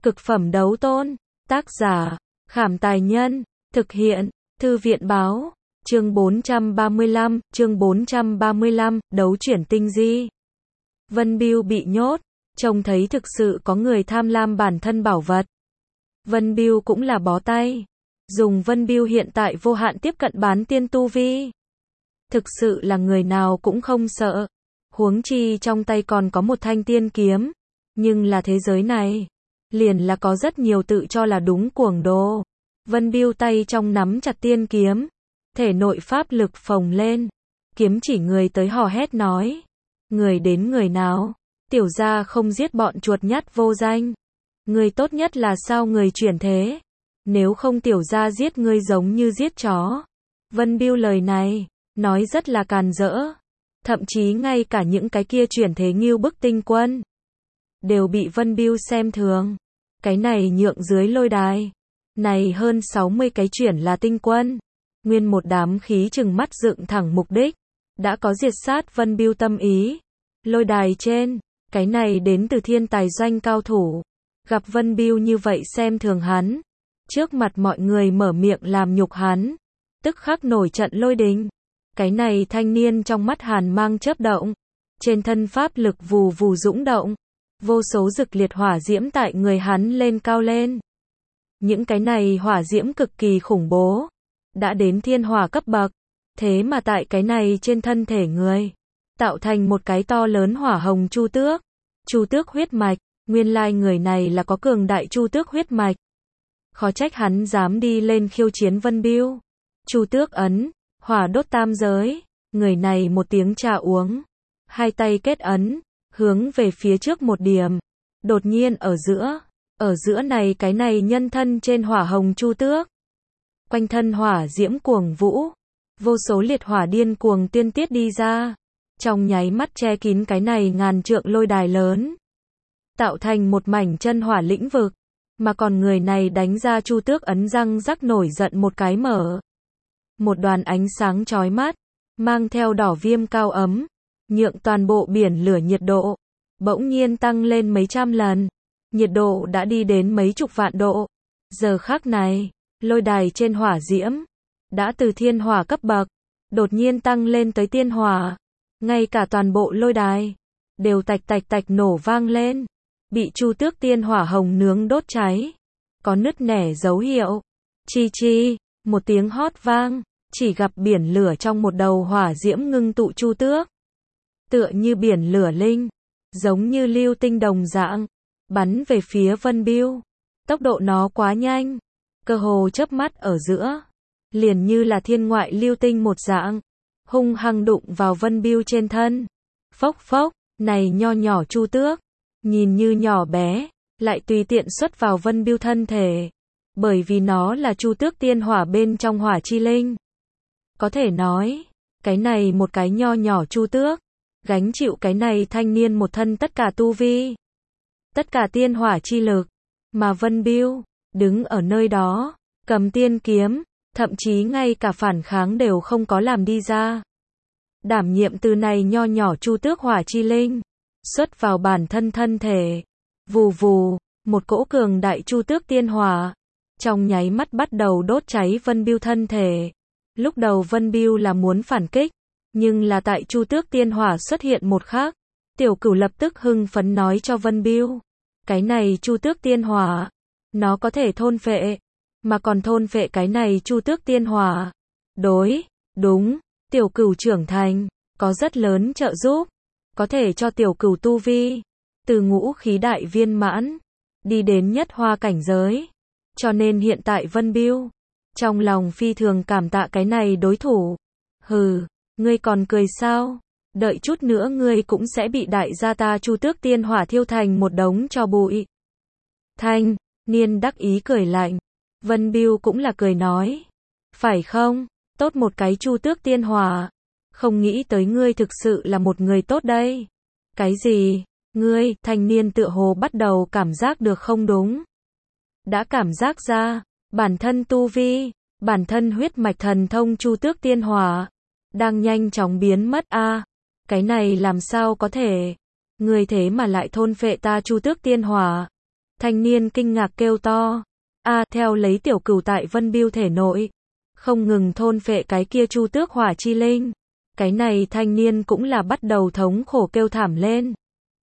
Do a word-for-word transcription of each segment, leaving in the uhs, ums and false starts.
Cực phẩm đấu tôn. Tác giả, Khảm Tài Nhân. Thực hiện, Thư viện Báo. Chương bốn trăm ba mươi lăm, chương bốn trăm ba mươi lăm, đấu chuyển tinh di. Vân Bưu bị nhốt, trông thấy thực sự có người tham lam bản thân bảo vật. Vân Bưu cũng là bó tay. Dùng Vân Bưu hiện tại vô hạn tiếp cận bán tiên tu vi. Thực sự là người nào cũng không sợ. Huống chi trong tay còn có một thanh tiên kiếm. Nhưng là thế giới này, liền là có rất nhiều tự cho là đúng cuồng đồ. Vân Bưu tay trong nắm chặt tiên kiếm, thể nội pháp lực phồng lên, kiếm chỉ người tới hò hét nói: người đến người nào, tiểu gia không giết bọn chuột nhắt vô danh. Người tốt nhất là sao người chuyển thế, nếu không tiểu gia giết ngươi giống như giết chó. Vân Bưu lời này, nói rất là càn rỡ. Thậm chí ngay cả những cái kia chuyển thế ngưu bức tinh quân, đều bị Vân Bưu xem thường. Cái này nhượng dưới lôi đài, này hơn sáu mươi cái chuyển là tinh quân. Nguyên một đám khí chừng mắt dựng thẳng mục đích, đã có diệt sát Vân Bưu tâm ý. Lôi đài trên, cái này đến từ thiên tài doanh cao thủ, gặp Vân Bưu như vậy xem thường hắn, trước mặt mọi người mở miệng làm nhục hắn, tức khắc nổi trận lôi đình. Cái này thanh niên trong mắt hàn mang chớp động, trên thân pháp lực vù vù dũng động, vô số rực liệt hỏa diễm tại người hắn lên cao lên. Những cái này hỏa diễm cực kỳ khủng bố, đã đến thiên hỏa cấp bậc, thế mà tại cái này trên thân thể người, tạo thành một cái to lớn hỏa hồng chu tước. Chu tước huyết mạch, nguyên lai người này là có cường đại chu tước huyết mạch. Khó trách hắn dám đi lên khiêu chiến Vân Bưu. Chu tước ấn, hỏa đốt tam giới, người này một tiếng trà uống, hai tay kết ấn, hướng về phía trước một điểm, đột nhiên ở giữa, ở giữa này cái này nhân thân trên hỏa hồng chu tước. Quanh thân hỏa diễm cuồng vũ, vô số liệt hỏa điên cuồng tiên tiết đi ra, trong nháy mắt che kín cái này ngàn trượng lôi đài lớn, tạo thành một mảnh chân hỏa lĩnh vực, mà còn người này đánh ra chu tước ấn răng rắc nổi giận một cái mở. Một đoàn ánh sáng chói mắt, mang theo đỏ viêm cao ấm, nhượng toàn bộ biển lửa nhiệt độ bỗng nhiên tăng lên mấy trăm lần, nhiệt độ đã đi đến mấy chục vạn độ. Giờ khắc này, lôi đài trên hỏa diễm đã từ thiên hỏa cấp bậc đột nhiên tăng lên tới tiên hỏa, ngay cả toàn bộ lôi đài đều tạch tạch tạch nổ vang lên, bị chu tước tiên hỏa hồng nướng đốt cháy, có nứt nẻ dấu hiệu. Chi chi, một tiếng hót vang, chỉ gặp biển lửa trong một đầu hỏa diễm ngưng tụ chu tước, tựa như biển lửa linh, giống như lưu tinh đồng dạng, bắn về phía Vân Bưu. Tốc độ nó quá nhanh, cơ hồ chớp mắt ở giữa, liền như là thiên ngoại lưu tinh một dạng, hung hăng đụng vào Vân Bưu trên thân. Phốc phốc, này nho nhỏ chu tước, nhìn như nhỏ bé, lại tùy tiện xuất vào Vân Bưu thân thể, bởi vì nó là chu tước tiên hỏa bên trong hỏa chi linh. Có thể nói, cái này một cái nho nhỏ chu tước, gánh chịu cái này thanh niên một thân tất cả tu vi, tất cả tiên hỏa chi lực, mà Vân Bưu đứng ở nơi đó, cầm tiên kiếm, thậm chí ngay cả phản kháng đều không có làm đi ra. Đảm nhiệm từ này nho nhỏ chu tước hỏa chi linh, xuất vào bản thân thân thể, vù vù, một cỗ cường đại chu tước tiên hỏa, trong nháy mắt bắt đầu đốt cháy Vân Bưu thân thể. Lúc đầu Vân Bưu là muốn phản kích, nhưng là tại chu tước tiên hỏa xuất hiện một khắc, Tiểu Cửu lập tức hưng phấn nói cho Vân Bưu, cái này chu tước tiên hỏa, nó có thể thôn phệ, mà còn thôn phệ cái này chu tước tiên hỏa, đối, đúng, Tiểu Cửu trưởng thành, có rất lớn trợ giúp, có thể cho Tiểu Cửu tu vi, từ ngũ khí đại viên mãn, đi đến nhất hoa cảnh giới. Cho nên hiện tại Vân Bưu, trong lòng phi thường cảm tạ cái này đối thủ. Hừ, ngươi còn cười sao? Đợi chút nữa ngươi cũng sẽ bị đại gia ta chu tước tiên hỏa thiêu thành một đống tro bụi. Thanh niên đắc ý cười lạnh. Vân Bưu cũng là cười nói, phải không? Tốt một cái chu tước tiên hỏa, không nghĩ tới ngươi thực sự là một người tốt đây. Cái gì? Ngươi? Thanh niên tựa hồ bắt đầu cảm giác được không đúng. Đã cảm giác ra, bản thân tu vi, bản thân huyết mạch thần thông chu tước tiên hỏa đang nhanh chóng biến mất a. À, cái này làm sao có thể? Ngươi thế mà lại thôn phệ ta chu tước tiên hỏa. Thanh niên kinh ngạc kêu to. A, theo lấy tiểu cửu tại Vân Bưu thể nội, không ngừng thôn phệ cái kia Chu Tước Hỏa Chi Linh. Cái này thanh niên cũng là bắt đầu thống khổ kêu thảm lên.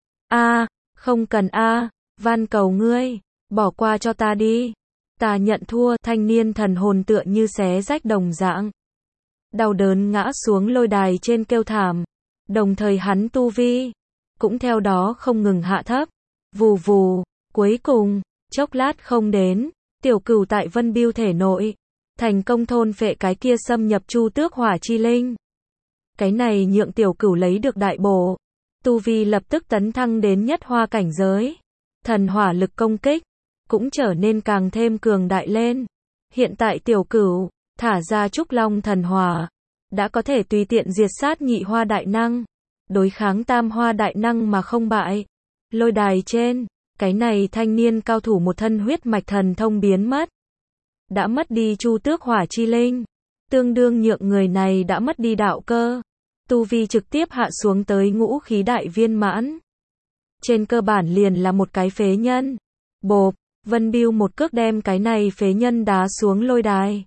A, không cần a, van cầu ngươi, bỏ qua cho ta đi. Ta nhận thua, thanh niên thần hồn tựa như xé rách đồng dạng. Đau đớn ngã xuống lôi đài trên kêu thảm. Đồng thời hắn tu vi cũng theo đó không ngừng hạ thấp. Vù vù, cuối cùng, chốc lát không đến, tiểu cửu tại Vân Bưu thể nội, thành công thôn phệ cái kia xâm nhập Chu Tước Hỏa Chi Linh. Cái này nhượng tiểu cửu lấy được đại bổ, tu vi lập tức tấn thăng đến nhất hoa cảnh giới. Thần hỏa lực công kích cũng trở nên càng thêm cường đại lên. Hiện tại tiểu cửu thả ra Trúc Long thần hỏa, đã có thể tùy tiện diệt sát nhị hoa đại năng, đối kháng tam hoa đại năng mà không bại. Lôi đài trên, cái này thanh niên cao thủ một thân huyết mạch thần thông biến mất. Đã mất đi Chu Tước Hỏa Chi Linh, tương đương nhượng người này đã mất đi đạo cơ. Tu vi trực tiếp hạ xuống tới ngũ khí đại viên mãn. Trên cơ bản liền là một cái phế nhân. Bộp, Vân Bưu một cước đem cái này phế nhân đá xuống lôi đài.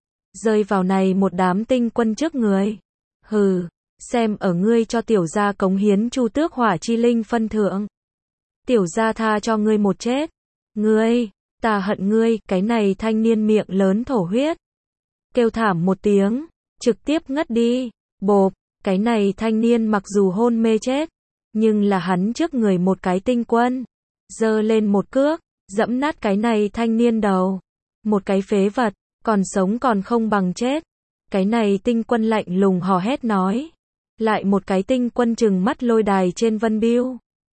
Rơi vào này một đám tinh quân trước người. Hừ, xem ở ngươi cho tiểu gia cống hiến Chu Tước Hỏa Chi Linh phân thượng. Tiểu gia tha cho ngươi một chết. Ngươi, ta hận ngươi, cái này thanh niên miệng lớn thổ huyết. Kêu thảm một tiếng, trực tiếp ngất đi. Bộp, cái này thanh niên mặc dù hôn mê chết, nhưng là hắn trước người một cái tinh quân. Giơ lên một cước, dẫm nát cái này thanh niên đầu. Một cái phế vật, còn sống còn không bằng chết. Cái này tinh quân lạnh lùng hò hét nói. Lại một cái tinh quân trừng mắt lôi đài trên Vân Bưu.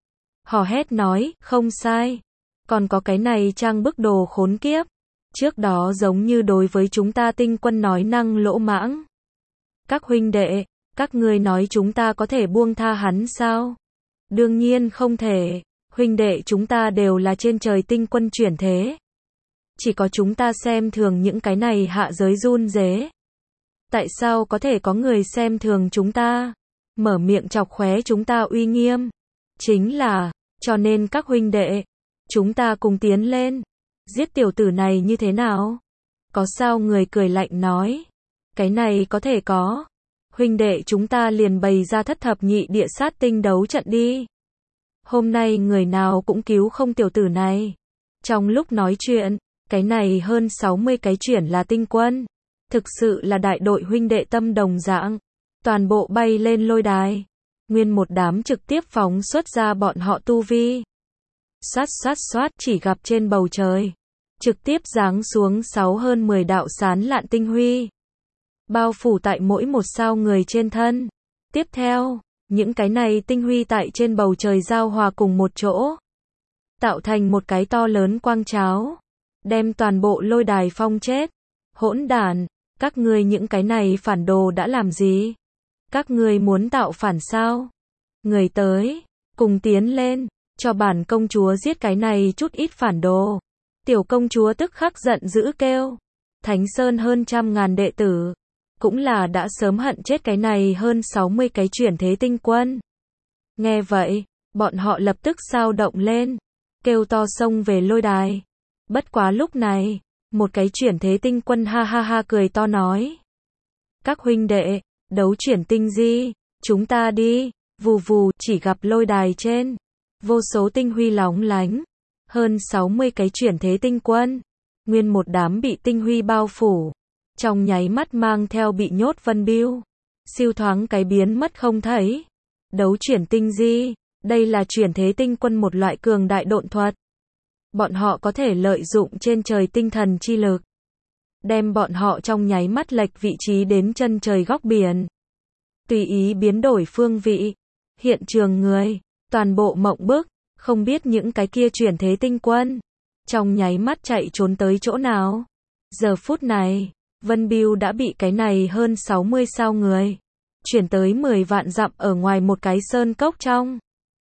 Hò hét nói, không sai. Còn có cái này trang bức đồ khốn kiếp. Trước đó giống như đối với chúng ta tinh quân nói năng lỗ mãng. Các huynh đệ, các ngươi nói chúng ta có thể buông tha hắn sao? Đương nhiên không thể. Huynh đệ chúng ta đều là trên trời tinh quân chuyển thế. Chỉ có chúng ta xem thường những cái này hạ giới run rế. Tại sao có thể có người xem thường chúng ta? Mở miệng chọc khóe chúng ta uy nghiêm. Chính là, cho nên các huynh đệ, chúng ta cùng tiến lên. Giết tiểu tử này như thế nào? Có sao người cười lạnh nói. Cái này có thể có. Huynh đệ chúng ta liền bày ra thất thập nhị địa sát tinh đấu trận đi. Hôm nay người nào cũng cứu không tiểu tử này. Trong lúc nói chuyện, cái này hơn sáu mươi cái chuyển là tinh quân. Thực sự là đại đội huynh đệ tâm đồng dạng. Toàn bộ bay lên lôi đài. Nguyên một đám trực tiếp phóng xuất ra bọn họ tu vi. Xoát xoát xoát chỉ gặp trên bầu trời. Trực tiếp giáng xuống sáu hơn mười đạo sán lạn tinh huy. Bao phủ tại mỗi một sao người trên thân. Tiếp theo, những cái này tinh huy tại trên bầu trời giao hòa cùng một chỗ. Tạo thành một cái to lớn quang tráo. Đem toàn bộ lôi đài phong chết. Hỗn đản, các ngươi những cái này phản đồ đã làm gì? Các ngươi muốn tạo phản sao? Người tới, cùng tiến lên, cho bản công chúa giết cái này chút ít phản đồ. Tiểu công chúa tức khắc giận dữ kêu. Thánh Sơn hơn trăm ngàn đệ tử, cũng là đã sớm hận chết cái này hơn sáu mươi cái chuyển thế tinh quân. Nghe vậy, bọn họ lập tức sao động lên, kêu to xông về lôi đài. Bất quá lúc này, một cái chuyển thế tinh quân ha ha ha cười to nói. Các huynh đệ, đấu chuyển tinh di, chúng ta đi. Vù vù, chỉ gặp lôi đài trên, vô số tinh huy lóng lánh. Hơn sáu mươi cái chuyển thế tinh quân, nguyên một đám bị tinh huy bao phủ. Trong nháy mắt mang theo bị nhốt Vân Bưu. Siêu thoáng cái biến mất không thấy. Đấu chuyển tinh di, đây là chuyển thế tinh quân một loại cường đại độn thuật. Bọn họ có thể lợi dụng trên trời tinh thần chi lực. Đem bọn họ trong nháy mắt lệch vị trí đến chân trời góc biển. Tùy ý biến đổi phương vị. Hiện trường người, toàn bộ mộng bức, không biết những cái kia chuyển thế tinh quân. Trong nháy mắt chạy trốn tới chỗ nào. Giờ phút này, Vân Bưu đã bị cái này hơn sáu mươi sao người. Chuyển tới mười vạn dặm ở ngoài một cái sơn cốc trong.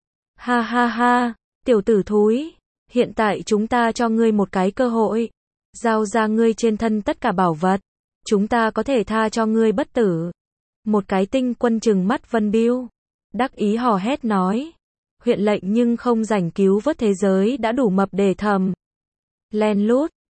Ha ha ha, tiểu tử thúi. Hiện tại chúng ta cho ngươi một cái cơ hội. Giao ra ngươi trên thân tất cả bảo vật. Chúng ta có thể tha cho ngươi bất tử. Một cái tinh quân trừng mắt Vân Bưu. Đắc ý hò hét nói. huyện lệnh nhưng không rảnh cứu vớt thế giới đã đủ mập để thầm. Len lút,